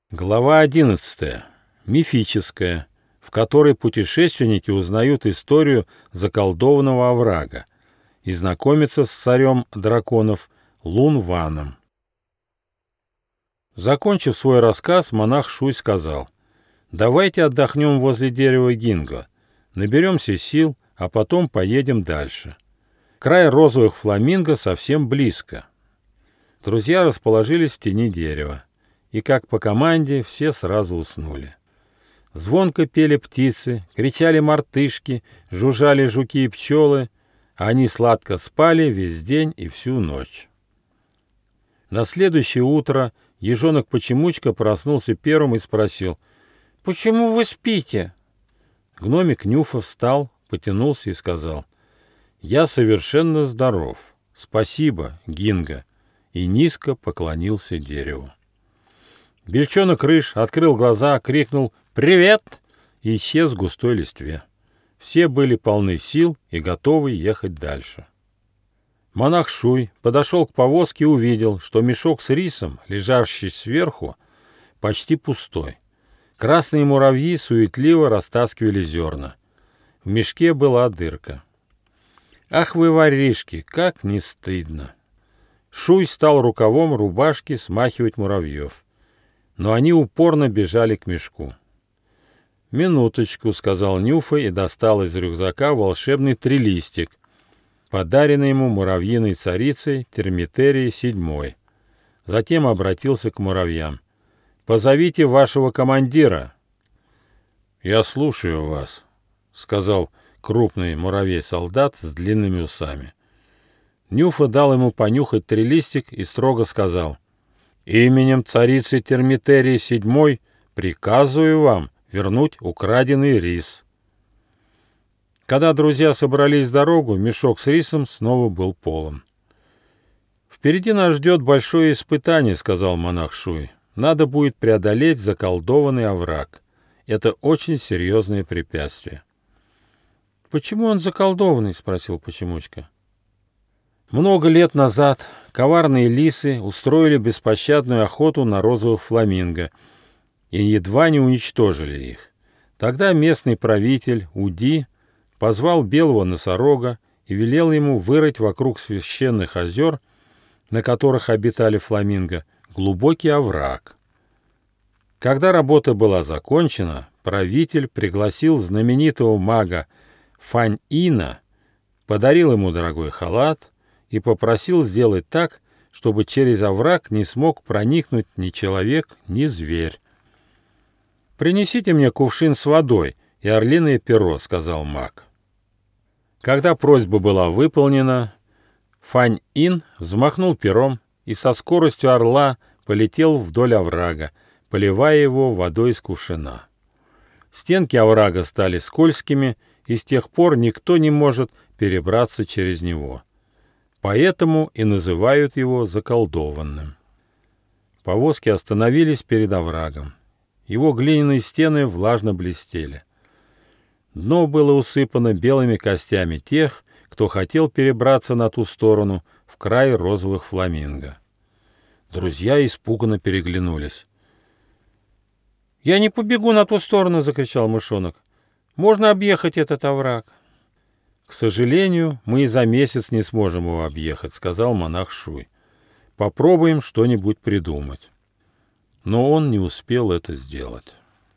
Глава 11. Мифическая, в которой путешественники узнают историю заколдованного оврага и знакомятся с царем драконов Лун Ваном. Закончив свой рассказ, монах Шуй сказал: «Давайте отдохнем возле дерева гинго, наберемся сил, а потом поедем дальше. Край розовых фламинго совсем близко». Друзья расположились в тени дерева, и, как по команде, все сразу уснули. Звонко пели птицы, кричали мартышки, жужжали жуки и пчелы, а они сладко спали весь день и всю ночь. На следующее утро ежонок-почемучка проснулся первым и спросил: «Почему вы спите?» Гномик Нюфа встал, потянулся и сказал: «Я совершенно здоров. Спасибо, Гинго», и низко поклонился дереву. Бельчонок-рыж открыл глаза, крикнул «Привет!» и исчез в густой листве. Все были полны сил и готовы ехать дальше. Монах Шуй подошел к повозке и увидел, что мешок с рисом, лежащий сверху, почти пустой. Красные муравьи суетливо растаскивали зерна. В мешке была дырка. «Ах вы, воришки, как не стыдно!» Шуй стал рукавом рубашки смахивать муравьев, но они упорно бежали к мешку. «Минуточку», — сказал Нюфа и достал из рюкзака волшебный трилистик, подаренный ему муравьиной царицей Термитерией VII. Затем обратился к муравьям: «Позовите вашего командира». «Я слушаю вас», — сказал крупный муравей-солдат с длинными усами. Нюфа дал ему понюхать трилистик и строго сказал: «Именем царицы Термитерии VII приказываю вам вернуть украденный рис». Когда друзья собрались в дорогу, мешок с рисом снова был полон. «Впереди нас ждет большое испытание», — сказал монах Шуй. «Надо будет преодолеть заколдованный овраг. Это очень серьезное препятствие». «Почему он заколдованный?» — спросил Почемучка. Много лет назад коварные лисы устроили беспощадную охоту на розовых фламинго и едва не уничтожили их. Тогда местный правитель Уди позвал белого носорога и велел ему вырыть вокруг священных озер, на которых обитали фламинго, глубокий овраг. Когда работа была закончена, правитель пригласил знаменитого мага Фань-Ина, подарил ему дорогой халат и попросил сделать так, чтобы через овраг не смог проникнуть ни человек, ни зверь. «Принесите мне кувшин с водой и орлиное перо», — сказал маг. Когда просьба была выполнена, Фань-Ин взмахнул пером и со скоростью орла полетел вдоль оврага, поливая его водой из кувшина. Стенки оврага стали скользкими, и с тех пор никто не может перебраться через него. Поэтому и называют его заколдованным. Повозки остановились перед оврагом. Его глиняные стены влажно блестели. Дно было усыпано белыми костями тех, кто хотел перебраться на ту сторону, в край розовых фламинго. Друзья испуганно переглянулись. «Я не побегу на ту сторону!» — закричал мышонок. «Можно объехать этот овраг?» «К сожалению, мы и за месяц не сможем его объехать», — сказал монах Шуй. «Попробуем что-нибудь придумать». Но он не успел это сделать.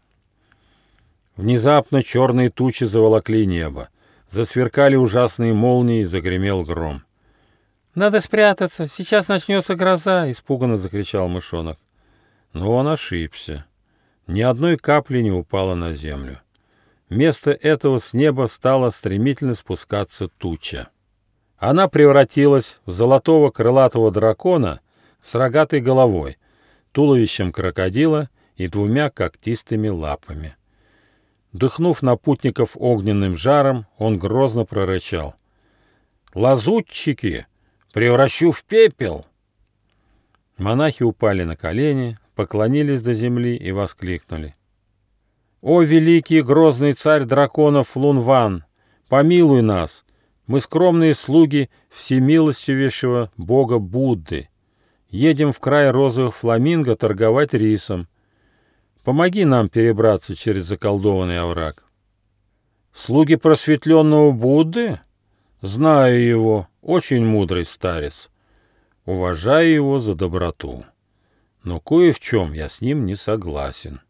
Внезапно черные тучи заволокли небо. Засверкали ужасные молнии, загремел гром. «Надо спрятаться, сейчас начнется гроза!» — испуганно закричал мышонок. Но он ошибся. Ни одной капли не упало на землю. Вместо этого с неба стала стремительно спускаться туча. Она превратилась в золотого крылатого дракона с рогатой головой, туловищем крокодила и двумя когтистыми лапами. Дыхнув на путников огненным жаром, он грозно прорычал: «Лазутчики! Превращу в пепел!» Монахи упали на колени, поклонились до земли и воскликнули: «О, великий и грозный царь драконов Лун Ван, помилуй нас! Мы скромные слуги всемилостивейшего бога Будды. Едем в край розовых фламинго торговать рисом. Помоги нам перебраться через заколдованный овраг». «Слуги просветленного Будды? Знаю его, очень мудрый старец. Уважаю его за доброту. Но кое в чем я с ним не согласен.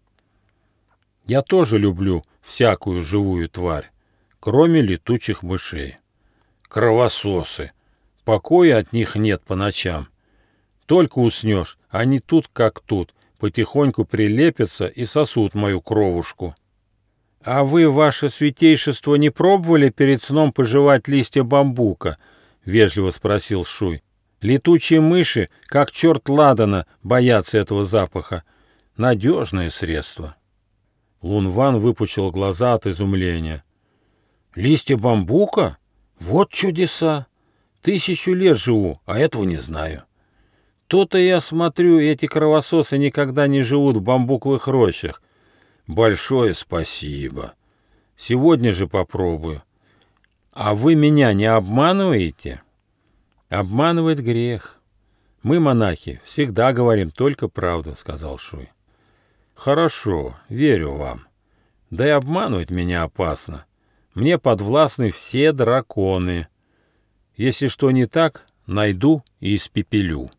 Я тоже люблю всякую живую тварь, кроме летучих мышей. Кровососы. Покоя от них нет по ночам. Только уснешь, они тут как тут, потихоньку прилепятся и сосут мою кровушку». «А вы, ваше святейшество, не пробовали перед сном пожевать листья бамбука?» — вежливо спросил Шуй. «Летучие мыши, как черт ладана, боятся этого запаха. Надежное средство». Лунван выпучил глаза от изумления. «Листья бамбука? Вот чудеса! 1000 лет живу, а этого не знаю. То-то я смотрю, эти кровососы никогда не живут в бамбуковых рощах. Большое спасибо. Сегодня же попробую. А вы меня не обманываете?» «Обманывает грех. Мы, монахи, всегда говорим только правду», — сказал Шуй. «Хорошо, верю вам. Да и обманывать меня опасно. Мне подвластны все драконы. Если что не так, найду и испепелю».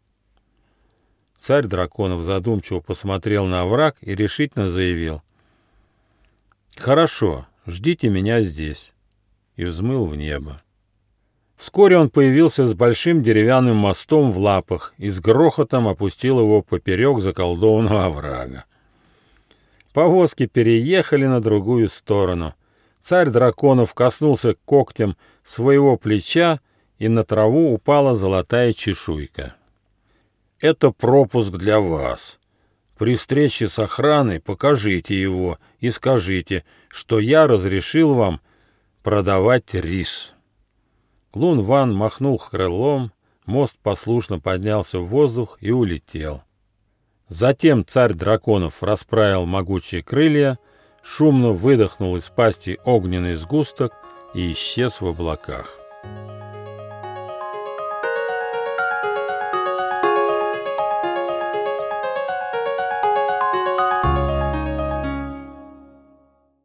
Царь драконов задумчиво посмотрел на овраг и решительно заявил: «Хорошо, ждите меня здесь», и взмыл в небо. Вскоре он появился с большим деревянным мостом в лапах и с грохотом опустил его поперек заколдованного оврага. Повозки переехали на другую сторону. Царь драконов коснулся когтем своего плеча, и на траву упала золотая чешуйка. «Это пропуск для вас. При встрече с охраной покажите его и скажите, что я разрешил вам продавать рис». Лунван махнул крылом, мост послушно поднялся в воздух и улетел. Затем царь драконов расправил могучие крылья, шумно выдохнул из пасти огненный сгусток и исчез в облаках.